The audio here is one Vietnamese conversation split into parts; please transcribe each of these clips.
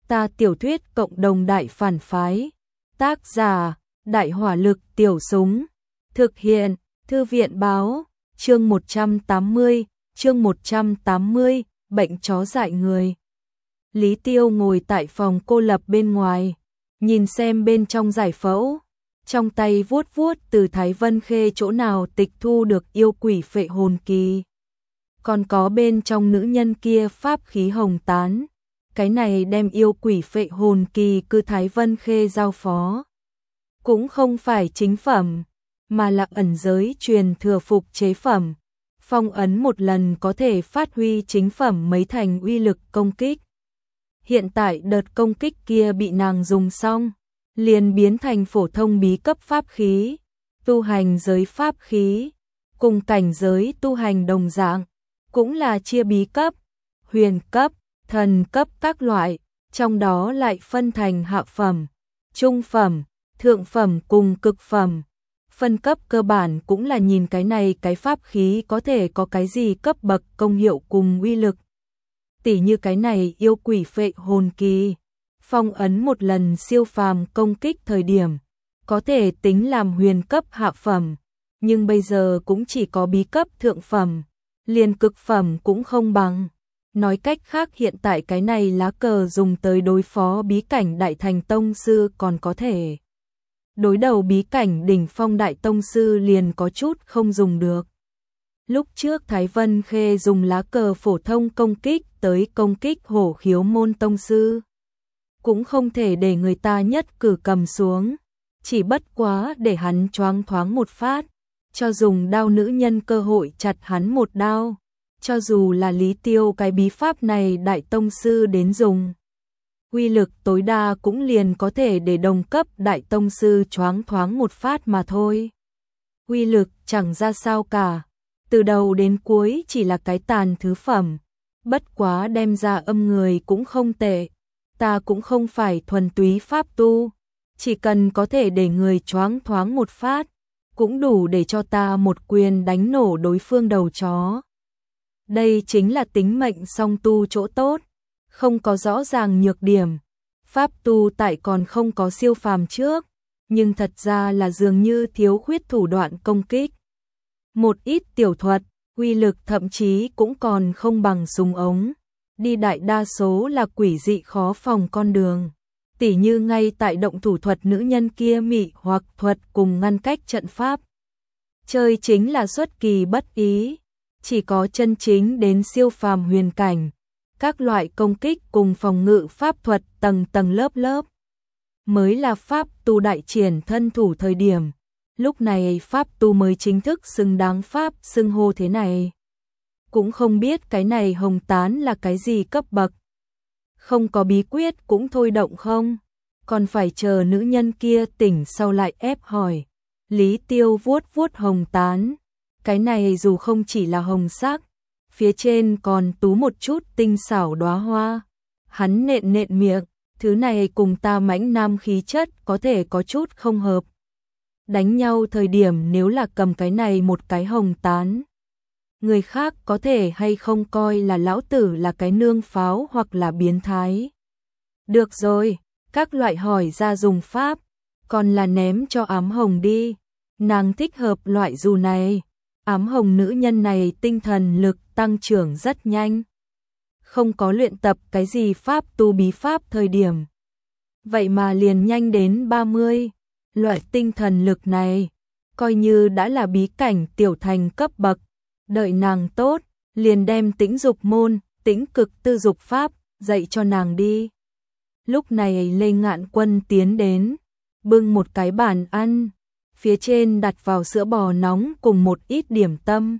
Ta tiểu thuyết cộng đồng đại phản phái. Tác giả, Đại hỏa lực tiểu súng. Thực hiện, Thư viện báo, chương 180, bệnh chó dại người. Lý Tiêu ngồi tại phòng cô lập bên ngoài, nhìn xem bên trong giải phẫu, trong tay vuốt vuốt từ Thái Vân Khê chỗ nào tịch thu được yêu quỷ phệ hồn kỳ. Còn có bên trong nữ nhân kia pháp khí hồng tán, cái này đem yêu quỷ phệ hồn kỳ cư Thái Vân Khê giao phó. Cũng không phải chính phẩm, mà là ẩn giới truyền thừa phục chế phẩm. Phong ấn một lần có thể phát huy chính phẩm mấy thành uy lực công kích. Hiện tại đợt công kích kia bị nàng dùng xong, liền biến thành phổ thông bí cấp pháp khí, tu hành giới pháp khí, cùng cảnh giới tu hành đồng dạng, cũng là chia bí cấp, huyền cấp, thần cấp các loại, trong đó lại phân thành hạ phẩm, trung phẩm, thượng phẩm cùng cực phẩm. Phân cấp cơ bản cũng là nhìn cái này cái pháp khí có thể có cái gì cấp bậc công hiệu cùng uy lực. Tỉ như cái này yêu quỷ phệ hồn kỳ, phong ấn một lần siêu phàm công kích thời điểm, có thể tính làm huyền cấp hạ phẩm, nhưng bây giờ cũng chỉ có bí cấp thượng phẩm, liền cực phẩm cũng không bằng. Nói cách khác hiện tại cái này lá cờ dùng tới đối phó bí cảnh đại thành tông sư còn có thể. Đối đầu bí cảnh đỉnh phong đại tông sư liền có chút không dùng được. Lúc trước Thái Vân Khê dùng lá cờ phổ thông công kích tới công kích hổ khiếu môn tông sư. Cũng không thể để người ta nhất cử cầm xuống, chỉ bất quá để hắn choáng thoáng một phát, cho dùng đao nữ nhân cơ hội chặt hắn một đao. Cho dù là Lý Tiêu cái bí pháp này đại tông sư đến dùng, uy lực tối đa cũng liền có thể để đồng cấp đại tông sư choáng thoáng một phát mà thôi. Uy lực chẳng ra sao cả, từ đầu đến cuối chỉ là cái tàn thứ phẩm, bất quá đem ra âm người cũng không tệ. Ta cũng không phải thuần túy pháp tu, chỉ cần có thể để người choáng thoáng một phát, cũng đủ để cho ta một quyền đánh nổ đối phương đầu chó. Đây chính là tính mệnh song tu chỗ tốt, không có rõ ràng nhược điểm. Pháp tu tại còn không có siêu phàm trước, nhưng thật ra là dường như thiếu khuyết thủ đoạn công kích. Một ít tiểu thuật, uy lực thậm chí cũng còn không bằng súng ống. Đi đại đa số là quỷ dị khó phòng con đường. Tỉ như ngay tại động thủ thuật nữ nhân kia mị hoặc thuật cùng ngăn cách trận pháp. Chơi chính là xuất kỳ bất ý, chỉ có chân chính đến siêu phàm huyền cảnh. Các loại công kích cùng phòng ngự pháp thuật tầng tầng lớp lớp. Mới là pháp tu đại triển thân thủ thời điểm. Lúc này pháp tu mới chính thức xứng đáng pháp xưng hô thế này. Cũng không biết cái này hồng tán là cái gì cấp bậc. Không có bí quyết cũng thôi động không. Còn phải chờ nữ nhân kia tỉnh sau lại ép hỏi. Lý Tiêu vuốt vuốt hồng tán. Cái này dù không chỉ là hồng sắc, phía trên còn tú một chút tinh xảo đóa hoa. Hắn nện nện miệng, thứ này cùng ta mãnh nam khí chất có thể có chút không hợp. Đánh nhau thời điểm nếu là cầm cái này một cái hồng tán, người khác có thể hay không coi là lão tử là cái nương pháo hoặc là biến thái. Được rồi, các loại hỏi ra dùng pháp, còn là ném cho ám hồng đi. Nàng thích hợp loại dù này. Ám hồng nữ nhân này tinh thần lực tăng trưởng rất nhanh. Không có luyện tập cái gì pháp tu bí pháp thời điểm. Vậy mà liền nhanh đến 30. Loại tinh thần lực này, coi như đã là bí cảnh tiểu thành cấp bậc. Đợi nàng tốt, liền đem tĩnh dục môn, tĩnh cực tư dục pháp, dạy cho nàng đi. Lúc này Lê Ngạn Quân tiến đến, bưng một cái bàn ăn. Phía trên đặt vào sữa bò nóng cùng một ít điểm tâm.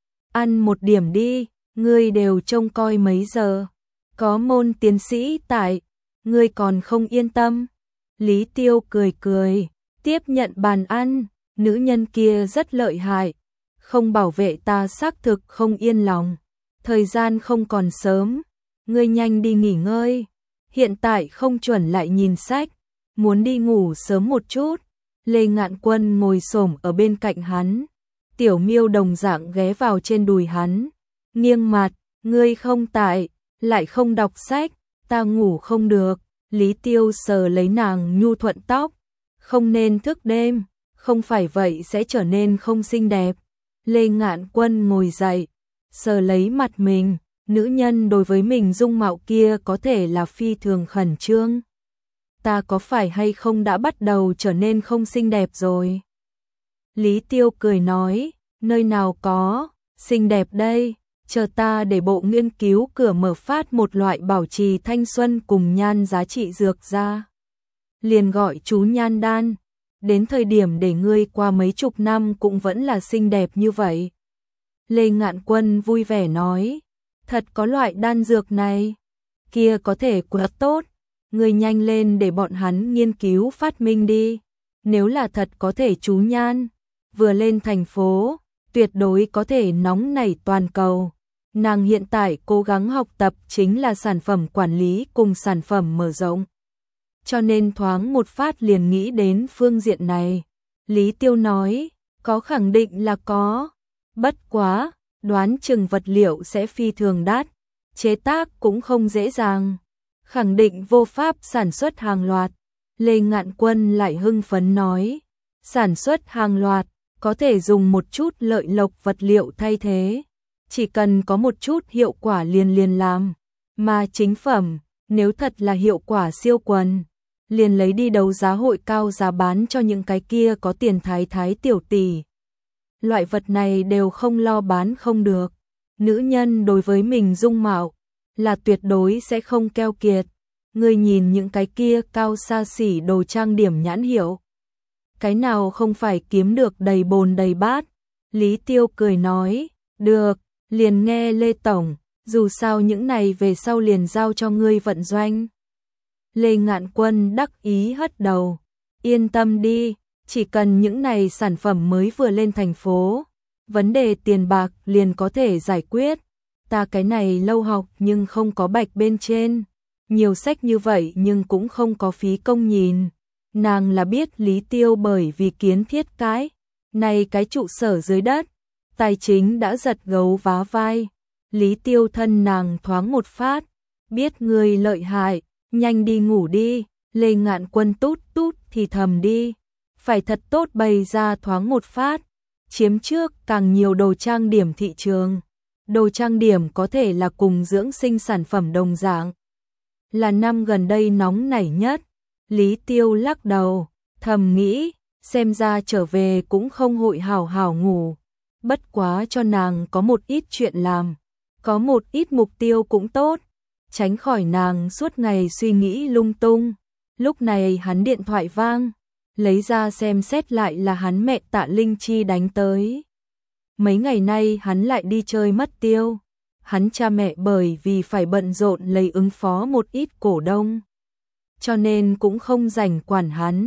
Ăn một điểm đi, ngươi đều trông coi mấy giờ. Có môn tiến sĩ tại, ngươi còn không yên tâm. Lý Tiêu cười cười, tiếp nhận bàn ăn. Nữ nhân kia rất lợi hại, không bảo vệ ta xác thực không yên lòng. Thời gian không còn sớm, ngươi nhanh đi nghỉ ngơi. Hiện tại không chuẩn lại nhìn sách, muốn đi ngủ sớm một chút. Lê Ngạn Quân ngồi xổm ở bên cạnh hắn, Tiểu Miêu đồng dạng ghé vào trên đùi hắn, nghiêng mặt, ngươi không tại, lại không đọc sách, ta ngủ không được. Lý Tiêu sờ lấy nàng nhu thuận tóc, không nên thức đêm, không phải vậy sẽ trở nên không xinh đẹp. Lê Ngạn Quân ngồi dậy, sờ lấy mặt mình, nữ nhân đối với mình dung mạo kia có thể là phi thường khẩn trương. Ta có phải hay không đã bắt đầu trở nên không xinh đẹp rồi? Lý Tiêu cười nói, nơi nào có, xinh đẹp đây, chờ ta để bộ nghiên cứu cửa mở phát một loại bảo trì thanh xuân cùng nhan giá trị dược ra. Liền gọi chú nhan đan, đến thời điểm để ngươi qua mấy chục năm cũng vẫn là xinh đẹp như vậy. Lê Ngạn Quân vui vẻ nói, thật có loại đan dược này, kia có thể quá tốt, ngươi nhanh lên để bọn hắn nghiên cứu phát minh đi, nếu là thật có thể chú nhan, vừa lên thành phố, tuyệt đối có thể nóng nảy toàn cầu. Nàng hiện tại cố gắng học tập chính là sản phẩm quản lý cùng sản phẩm mở rộng. Cho nên thoáng một phát liền nghĩ đến phương diện này. Lý Tiêu nói, có khẳng định là có. Bất quá, đoán chừng vật liệu sẽ phi thường đắt, chế tác cũng không dễ dàng. Khẳng định vô pháp sản xuất hàng loạt. Lê Ngạn Quân lại hưng phấn nói, sản xuất hàng loạt, có thể dùng một chút lợi lộc vật liệu thay thế. Chỉ cần có một chút hiệu quả liền làm. Mà chính phẩm, nếu thật là hiệu quả siêu quần, liền lấy đi đấu giá hội cao giá bán cho những cái kia có tiền thái thái tiểu tỷ. Loại vật này đều không lo bán không được. Nữ nhân đối với mình dung mạo là tuyệt đối sẽ không keo kiệt. Ngươi nhìn những cái kia cao xa xỉ đồ trang điểm nhãn hiệu, cái nào không phải kiếm được đầy bồn đầy bát. Lý Tiêu cười nói, được, liền nghe Lê Tổng, dù sao những này về sau liền giao cho ngươi vận doanh. Lê Ngạn Quân đắc ý hất đầu, yên tâm đi, chỉ cần những này sản phẩm mới vừa lên thành phố, vấn đề tiền bạc liền có thể giải quyết. Ta cái này lâu học nhưng không có bạch bên trên, nhiều sách như vậy nhưng cũng không có phí công nhìn. Nàng là biết Lý Tiêu bởi vì kiến thiết cái này cái trụ sở dưới đất, tài chính đã giật gấu vá vai. Lý Tiêu thân nàng thoáng một phát, biết người lợi hại, nhanh đi ngủ đi. Lê Ngạn Quân tút tút thì thầm đi, phải thật tốt bày ra thoáng một phát, chiếm trước càng nhiều đồ trang điểm thị trường. Đồ trang điểm có thể là cùng dưỡng sinh sản phẩm đồng dạng, là năm gần đây nóng nảy nhất. Lý Tiêu lắc đầu, thầm nghĩ, xem ra trở về cũng không hội hảo hảo ngủ. Bất quá cho nàng có một ít chuyện làm, có một ít mục tiêu cũng tốt, tránh khỏi nàng suốt ngày suy nghĩ lung tung. Lúc này hắn điện thoại vang, lấy ra xem xét lại là hắn mẹ Tạ Linh Chi đánh tới. Mấy ngày nay hắn lại đi chơi mất tiêu, hắn cha mẹ bởi vì phải bận rộn lấy ứng phó một ít cổ đông, cho nên cũng không rảnh quản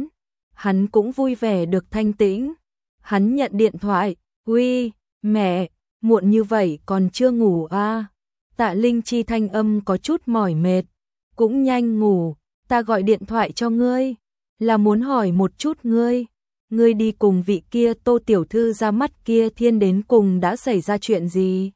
hắn cũng vui vẻ được thanh tĩnh. Hắn nhận điện thoại, uy, mẹ, muộn như vậy còn chưa ngủ à? Tạ Linh Chi thanh âm có chút mỏi mệt, cũng nhanh ngủ, ta gọi điện thoại cho ngươi, là muốn hỏi một chút ngươi đi cùng vị kia Tô tiểu thư ra mắt kia thiên đến cùng đã xảy ra chuyện gì?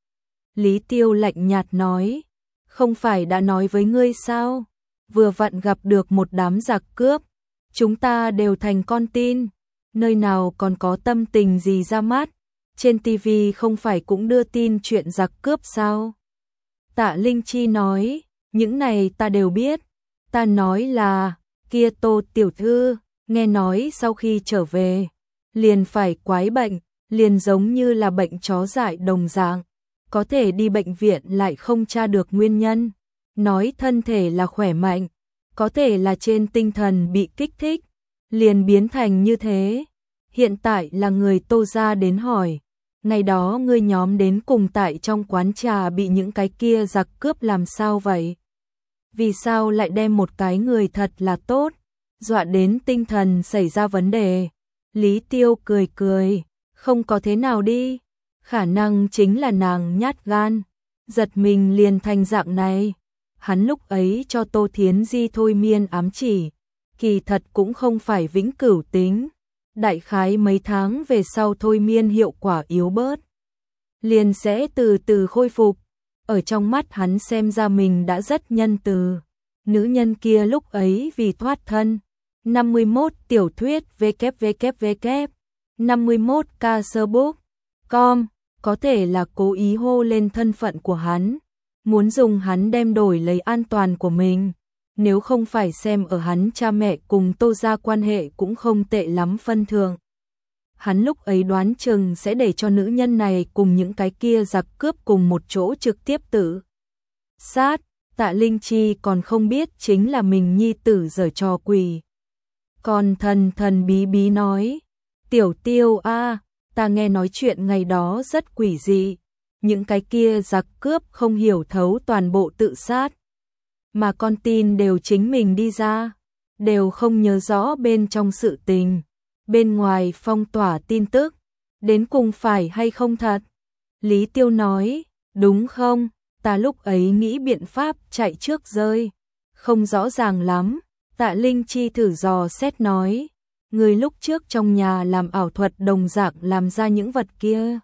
Lý Tiêu lạnh nhạt nói, không phải đã nói với ngươi sao? Vừa vặn gặp được một đám giặc cướp, chúng ta đều thành con tin, nơi nào còn có tâm tình gì ra mắt, trên TV không phải cũng đưa tin chuyện giặc cướp sao? Tạ Linh Chi nói, những này ta đều biết, ta nói là, kia Tô tiểu thư, nghe nói sau khi trở về, liền phải quái bệnh, liền giống như là bệnh chó dại đồng dạng, có thể đi bệnh viện lại không tra được nguyên nhân, nói thân thể là khỏe mạnh, có thể là trên tinh thần bị kích thích, liền biến thành như thế. Hiện tại là người Tô gia đến hỏi, ngày đó ngươi nhóm đến cùng tại trong quán trà bị những cái kia giặc cướp làm sao vậy? Vì sao lại đem một cái người thật là tốt, dọa đến tinh thần xảy ra vấn đề? Lý Tiêu cười cười, không có thế nào đi, khả năng chính là nàng nhát gan, giật mình liền thành dạng này. Hắn lúc ấy cho Tô Thiến Di thôi miên ám chỉ, kỳ thật cũng không phải vĩnh cửu tính, đại khái mấy tháng về sau thôi miên hiệu quả yếu bớt, liền sẽ từ từ khôi phục. Ở trong mắt hắn xem ra mình đã rất nhân từ, Nữ nhân kia lúc ấy vì thoát thân. 51 tiểu thuyết www 51k sơ book com có thể là cố ý hô lên thân phận của hắn, muốn dùng hắn đem đổi lấy an toàn của mình. Nếu không phải xem ở hắn cha mẹ cùng Tô gia quan hệ cũng không tệ lắm phân thượng, hắn lúc ấy đoán chừng sẽ để cho nữ nhân này cùng những cái kia giặc cướp cùng một chỗ trực tiếp tự sát. Tạ Linh Chi còn không biết chính là mình nhi tử giở trò quỷ. Còn thần thần bí bí nói, Tiểu Tiêu a, ta nghe nói chuyện ngày đó rất quỷ dị, những cái kia giặc cướp không hiểu thấu toàn bộ tự sát, mà con tin đều chính mình đi ra, đều không nhớ rõ bên trong sự tình, bên ngoài phong tỏa tin tức, đến cùng phải hay không thật. Lý Tiêu nói, đúng không, ta lúc ấy nghĩ biện pháp chạy trước rơi, không rõ ràng lắm. Tạ Linh Chi thử dò xét nói, người lúc trước trong nhà làm ảo thuật đồng dạng làm ra những vật kia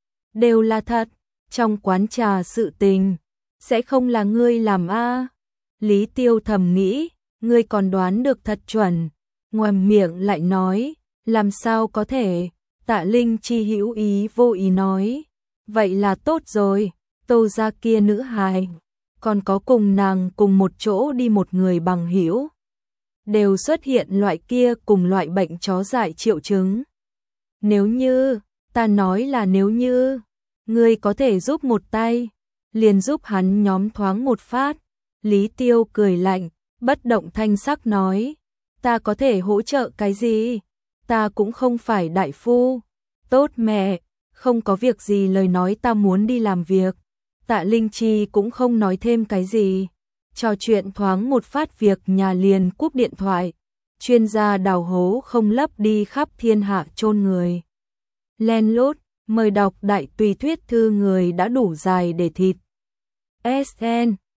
đều là thật, trong quán trà sự tình sẽ không là ngươi làm a. Lý Tiêu thầm nghĩ, ngươi còn đoán được thật chuẩn, ngoàm miệng lại nói, làm sao có thể. Tạ Linh Chi hữu ý vô ý nói, vậy là tốt rồi, Tô gia kia nữ hài, còn có cùng nàng cùng một chỗ đi một người bằng hữu, đều xuất hiện loại kia cùng loại bệnh chó dại triệu chứng. Nếu như, ta nói là nếu như, ngươi có thể giúp một tay, liền giúp hắn nhóm thoáng một phát. Lý Tiêu cười lạnh, bất động thanh sắc nói, ta có thể hỗ trợ cái gì, ta cũng không phải đại phu. Tốt mẹ, không có việc gì lời nói ta muốn đi làm việc. Tạ Linh Chi cũng không nói thêm cái gì. Trò chuyện thoáng một phát việc nhà liền cúp điện thoại. Chuyên gia đào hố không lấp đi khắp thiên hạ chôn người. Len lút, mời đọc đại tùy thuyết thư người đã đủ dài để thịt. SN